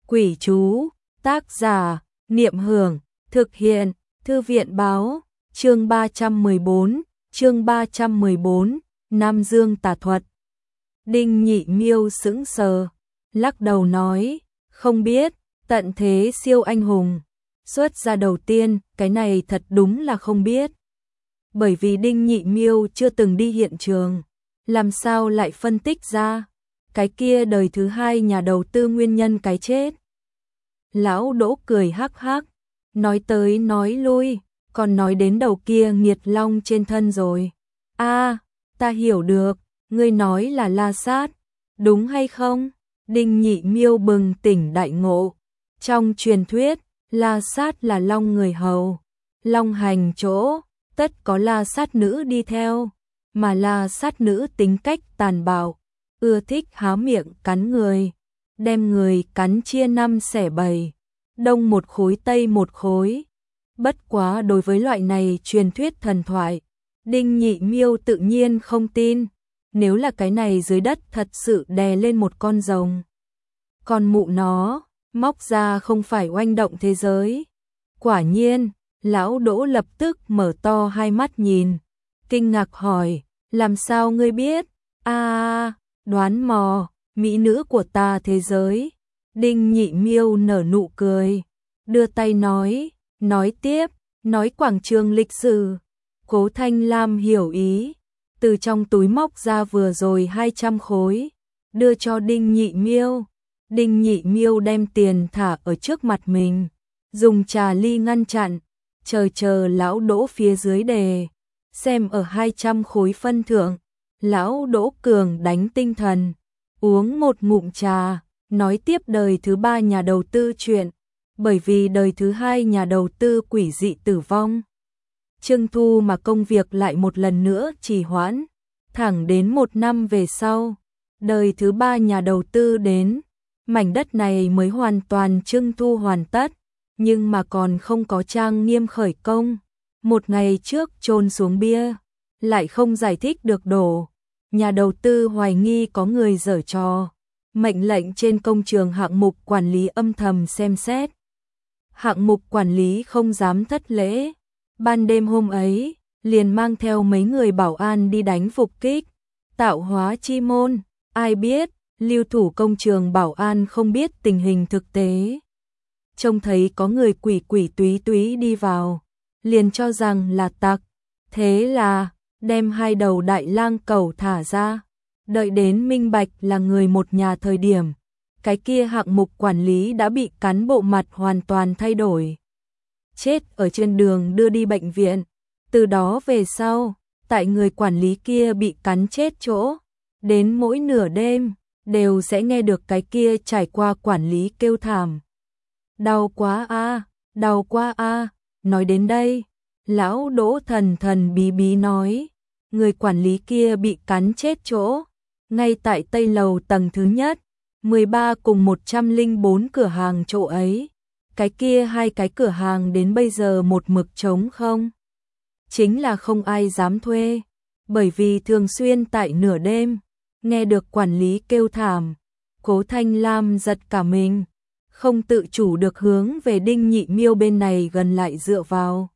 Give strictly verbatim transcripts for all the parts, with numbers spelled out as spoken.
Quỷ chú, tác giả, Niệm Hưởng, thực hiện, Thư viện báo, chương ba trăm mười bốn, chương ba trăm mười bốn, Nam Dương tà thuật. Đinh Nhị Miêu sững sờ, lắc đầu nói, không biết, tận thế siêu anh hùng. Xuất ra đầu tiên, cái này thật đúng là không biết. Bởi vì Đinh Nhị Miêu chưa từng đi hiện trường, làm sao lại phân tích ra cái kia đời thứ hai nhà đầu tư nguyên nhân cái chết. Lão Đỗ cười hắc hắc, nói tới nói lui, còn nói đến đầu kia nghiệt long trên thân rồi. A, ta hiểu được, ngươi nói là La Sát, đúng hay không? Đinh Nhị Miêu bừng tỉnh đại ngộ. Trong truyền thuyết, La Sát là long người hầu, long hành chỗ, tất có La Sát nữ đi theo, mà La Sát nữ tính cách tàn bạo, ưa thích há miệng cắn người, đem người cắn chia năm xẻ bảy, đông một khối tây một khối. Bất quá đối với loại này truyền thuyết thần thoại, Đinh Nhị Miêu tự nhiên không tin. Nếu là cái này dưới đất thật sự đè lên một con rồng, con mụ nó, móc ra không phải oanh động thế giới. Quả nhiên, lão Đỗ lập tức mở to hai mắt nhìn, kinh ngạc hỏi, làm sao ngươi biết? A, đoán mò, mỹ nữ của ta thế giới. Đinh Nhị Miêu nở nụ cười, đưa tay nói, nói tiếp, nói quảng trường lịch sử. Cố Thanh Lam hiểu ý, từ trong túi móc ra vừa rồi hai trăm khối, đưa cho Đinh Nhị Miêu. Đinh Nhị Miêu đem tiền thả ở trước mặt mình, dùng trà ly ngăn chặn, chờ chờ lão Đỗ phía dưới đề, xem ở hai trăm khối phân thượng. Lão Đỗ cường đánh tinh thần, uống một ngụm trà, nói tiếp đời thứ ba nhà đầu tư chuyện, bởi vì đời thứ hai nhà đầu tư quỷ dị tử vong. Trương Thu mà công việc lại một lần nữa trì hoãn, thẳng đến một năm về sau, đời thứ ba nhà đầu tư đến, mảnh đất này mới hoàn toàn trưng thu hoàn tất, nhưng mà còn không có trang nghiêm khởi công. Một ngày trước chôn xuống bia, lại không giải thích được đổ. Nhà đầu tư hoài nghi có người giở trò, mệnh lệnh trên công trường hạng mục quản lý âm thầm xem xét. Hạng mục quản lý không dám thất lễ. Ban đêm hôm ấy, liền mang theo mấy người bảo an đi đánh phục kích, tạo hóa chi môn. Ai biết, lưu thủ công trường bảo an không biết tình hình thực tế. Trông thấy có người quỷ quỷ túy túy đi vào, liền cho rằng là tặc. Thế là, đem hai đầu đại lang cẩu thả ra. Đợi đến minh bạch là người một nhà thời điểm, cái kia hạng mục quản lý đã bị cắn bộ mặt hoàn toàn thay đổi. Chết ở trên đường đưa đi bệnh viện. Từ đó về sau, tại người quản lý kia bị cắn chết chỗ, đến mỗi nửa đêm, đều sẽ nghe được cái kia trải qua quản lý kêu thảm. Đau quá a, đau quá a. Nói đến đây, lão Đỗ thần thần bí bí nói, người quản lý kia bị cắn chết chỗ, ngay tại Tây Lầu tầng thứ nhất, mười ba cùng một trăm lẻ bốn cửa hàng chỗ ấy. Cái kia hai cái cửa hàng đến bây giờ một mực trống không. Chính là không ai dám thuê, bởi vì thường xuyên tại nửa đêm, nghe được quản lý kêu thảm. Cố Thanh Lam giật cả mình, không tự chủ được hướng về Đinh Nhị Miêu bên này gần lại dựa vào.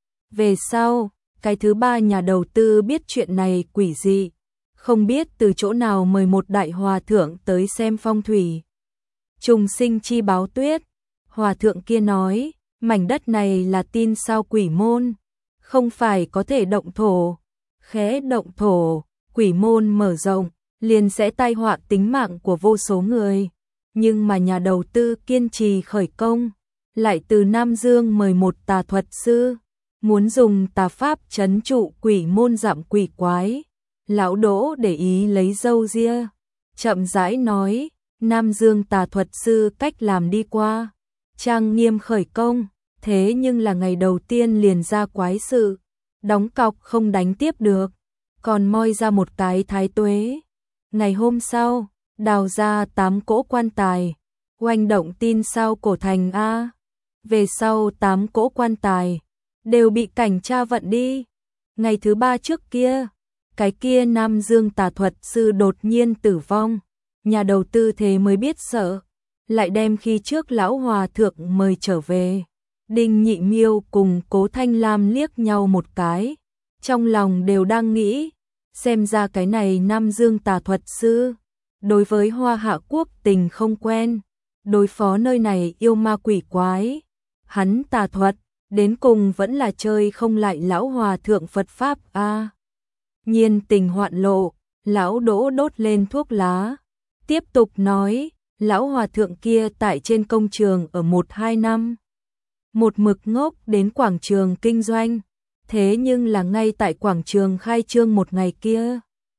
Về sau, cái thứ ba nhà đầu tư biết chuyện này quỷ dị, không biết từ chỗ nào mời một đại hòa thượng tới xem phong thủy. Trùng sinh chi báo tuyết. Hòa thượng kia nói, mảnh đất này là tin sao quỷ môn, không phải có thể động thổ. Khẽ động thổ, quỷ môn mở rộng, liền sẽ tai họa tính mạng của vô số người. Nhưng mà nhà đầu tư kiên trì khởi công, lại từ Nam Dương mời một tà thuật sư, muốn dùng tà pháp trấn trụ quỷ môn giảm quỷ quái. Lão Đỗ để ý lấy râu ria, chậm rãi nói, Nam Dương tà thuật sư cách làm đi qua, trang nghiêm khởi công, thế nhưng là ngày đầu tiên liền ra quái sự, đóng cọc không đánh tiếp được, còn moi ra một cái thái tuế. Ngày hôm sau, đào ra tám cỗ quan tài, oanh động tin sao cổ thành a. Về sau tám cỗ quan tài đều bị cảnh tra vận đi. Ngày thứ ba trước kia, cái kia Nam Dương tà thuật sư đột nhiên tử vong, nhà đầu tư thế mới biết sợ, lại đem khi trước lão hòa thượng mời trở về. Đinh Nhị Miêu cùng Cố Thanh Lam liếc nhau một cái, trong lòng đều đang nghĩ, xem ra cái này Nam Dương tà thuật sư, đối với Hoa Hạ quốc tình không quen, đối phó nơi này yêu ma quỷ quái, hắn tà thuật, đến cùng vẫn là chơi không lại lão hòa thượng Phật Pháp a. À. Nhiên tình hoạn lộ, lão Đỗ đốt lên thuốc lá, tiếp tục nói, lão hòa thượng kia tại trên công trường ở một hai năm. Một mực ngốc đến quảng trường kinh doanh, thế nhưng là ngay tại quảng trường khai trương một ngày kia.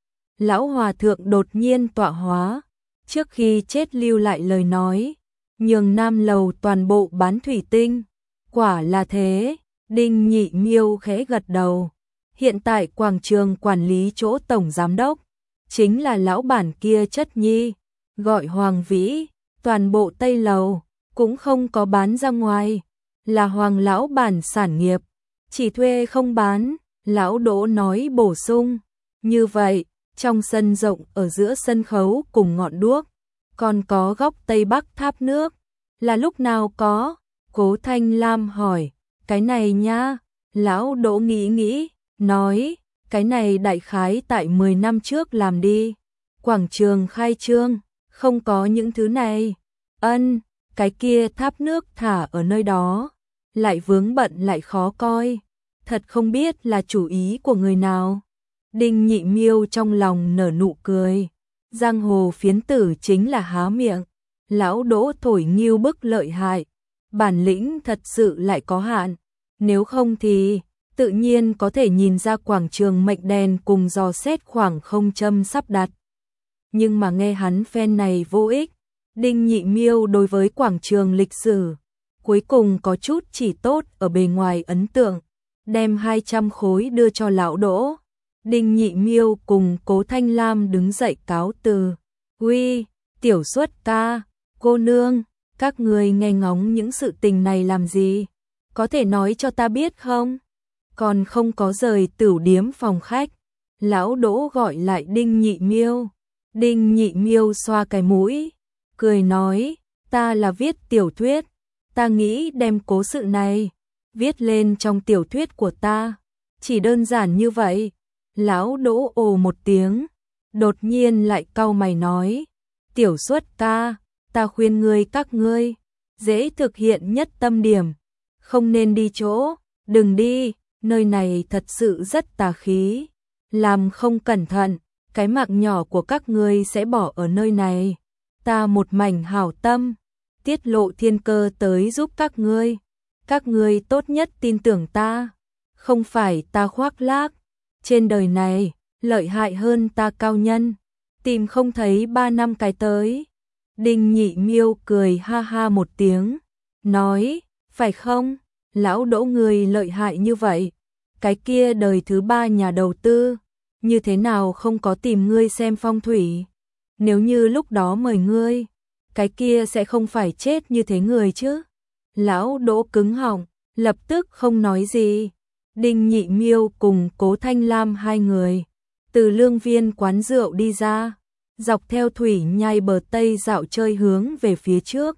Lão hòa thượng đột nhiên tọa hóa, trước khi chết lưu lại lời nói, nhường Nam Lầu toàn bộ bán thủy tinh. Quả là thế, Đinh Nhị Miêu khẽ gật đầu. Hiện tại quảng trường quản lý chỗ tổng giám đốc, chính là lão bản kia chất nhi, gọi Hoàng Vĩ, toàn bộ Tây Lầu, cũng không có bán ra ngoài, là Hoàng lão bản sản nghiệp, chỉ thuê không bán, lão Đỗ nói bổ sung. Như vậy, trong sân rộng ở giữa sân khấu cùng ngọn đuốc, còn có góc Tây Bắc tháp nước, là lúc nào có? Cố Thanh Lam hỏi, cái này nha, lão Đỗ nghĩ nghĩ, nói, cái này đại khái tại mười năm trước làm đi, quảng trường khai trương, không có những thứ này, ân, cái kia tháp nước thả ở nơi đó, lại vướng bận lại khó coi, thật không biết là chủ ý của người nào. Đinh Nhị Miêu trong lòng nở nụ cười, giang hồ phiến tử chính là há miệng, lão Đỗ thổi nghiêu bức lợi hại, bản lĩnh thật sự lại có hạn, nếu không thì tự nhiên có thể nhìn ra quảng trường mệnh đèn cùng dò xét khoảng không châm sắp đặt. Nhưng mà nghe hắn phen này vô ích, Đinh Nhị Miêu đối với quảng trường lịch sử, cuối cùng có chút chỉ tốt ở bề ngoài ấn tượng, đem hai trăm khối đưa cho lão Đỗ. Đinh Nhị Miêu cùng Cố Thanh Lam đứng dậy cáo từ. Uy, tiểu Xuất ca, cô nương, các người nghe ngóng những sự tình này làm gì? Có thể nói cho ta biết không? Còn không có rời tửu điếm phòng khách. Lão Đỗ gọi lại Đinh Nhị Miêu. Đinh Nhị Miêu xoa cái mũi, cười nói, ta là viết tiểu thuyết, ta nghĩ đem cố sự này viết lên trong tiểu thuyết của ta, chỉ đơn giản như vậy. Lão Đỗ ồ một tiếng, đột nhiên lại cau mày nói, tiểu Xuất ca, ta khuyên ngươi các ngươi, dễ thực hiện nhất tâm điểm, không nên đi chỗ, đừng đi, nơi này thật sự rất tà khí, làm không cẩn thận, cái mạng nhỏ của các ngươi sẽ bỏ ở nơi này, ta một mảnh hảo tâm, tiết lộ thiên cơ tới giúp các ngươi, các ngươi tốt nhất tin tưởng ta, không phải ta khoác lác, trên đời này, lợi hại hơn ta cao nhân, tìm không thấy ba năm cái tới. Đinh Nhị Miêu cười ha ha một tiếng, nói, phải không, lão Đỗ người lợi hại như vậy, cái kia đời thứ ba nhà đầu tư, như thế nào không có tìm ngươi xem phong thủy, nếu như lúc đó mời ngươi, cái kia sẽ không phải chết như thế người chứ. Lão Đỗ cứng họng, lập tức không nói gì. Đinh Nhị Miêu cùng Cố Thanh Lam hai người, từ lương viên quán rượu đi ra, dọc theo thủy nhai bờ Tây dạo chơi hướng về phía trước.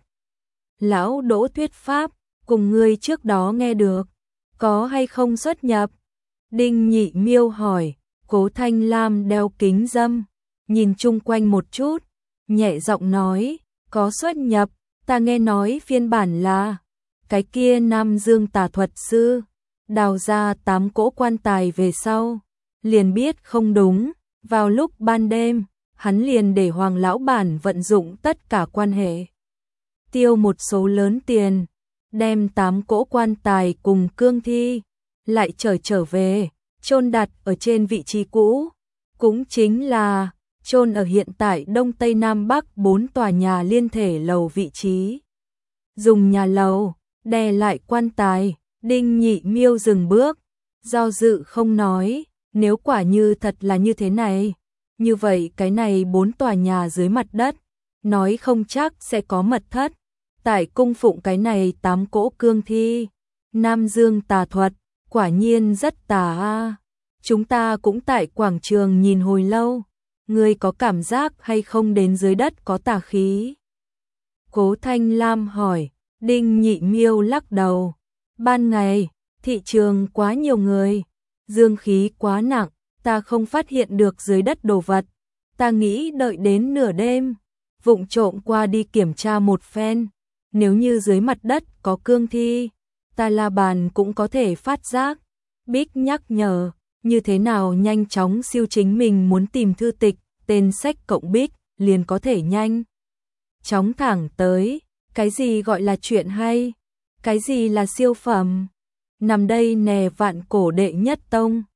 Lão Đỗ thuyết pháp, cùng ngươi trước đó nghe được, có hay không xuất nhập? Đinh Nhị Miêu hỏi. Cố Thanh Lam đeo kính râm, nhìn chung quanh một chút, nhẹ giọng nói, có xuất nhập, ta nghe nói phiên bản là, cái kia Nam Dương tà thuật sư, đào ra tám cỗ quan tài về sau, liền biết không đúng, vào lúc ban đêm, hắn liền để Hoàng lão bản vận dụng tất cả quan hệ, tiêu một số lớn tiền, đem tám cỗ quan tài cùng cương thi, lại trở trở về, chôn đặt ở trên vị trí cũ, cũng chính là chôn ở hiện tại Đông Tây Nam Bắc bốn tòa nhà liên thể lầu vị trí. Dùng nhà lầu đè lại quan tài, Đinh Nhị Miêu dừng bước, do dự không nói, nếu quả như thật là như thế này, như vậy cái này bốn tòa nhà dưới mặt đất, nói không chắc sẽ có mật thất, tại cung phụng cái này tám cỗ cương thi, Nam Dương tà thuật, quả nhiên rất tà a. Chúng ta cũng tại quảng trường nhìn hồi lâu, ngươi có cảm giác hay không đến dưới đất có tà khí? Cố Thanh Lam hỏi, Đinh Nhị Miêu lắc đầu. Ban ngày, thị trường quá nhiều người, dương khí quá nặng, ta không phát hiện được dưới đất đồ vật. Ta nghĩ đợi đến nửa đêm, vụng trộm qua đi kiểm tra một phen. Nếu như dưới mặt đất có cương thi, ta la bàn cũng có thể phát giác. Bích nhắc nhở, như thế nào nhanh chóng siêu chính mình muốn tìm thư tịch, tên sách cộng Bích, liền có thể nhanh chóng thẳng tới. Cái gì gọi là chuyện hay? Cái gì là siêu phẩm? Nằm đây nè vạn cổ đệ nhất tông.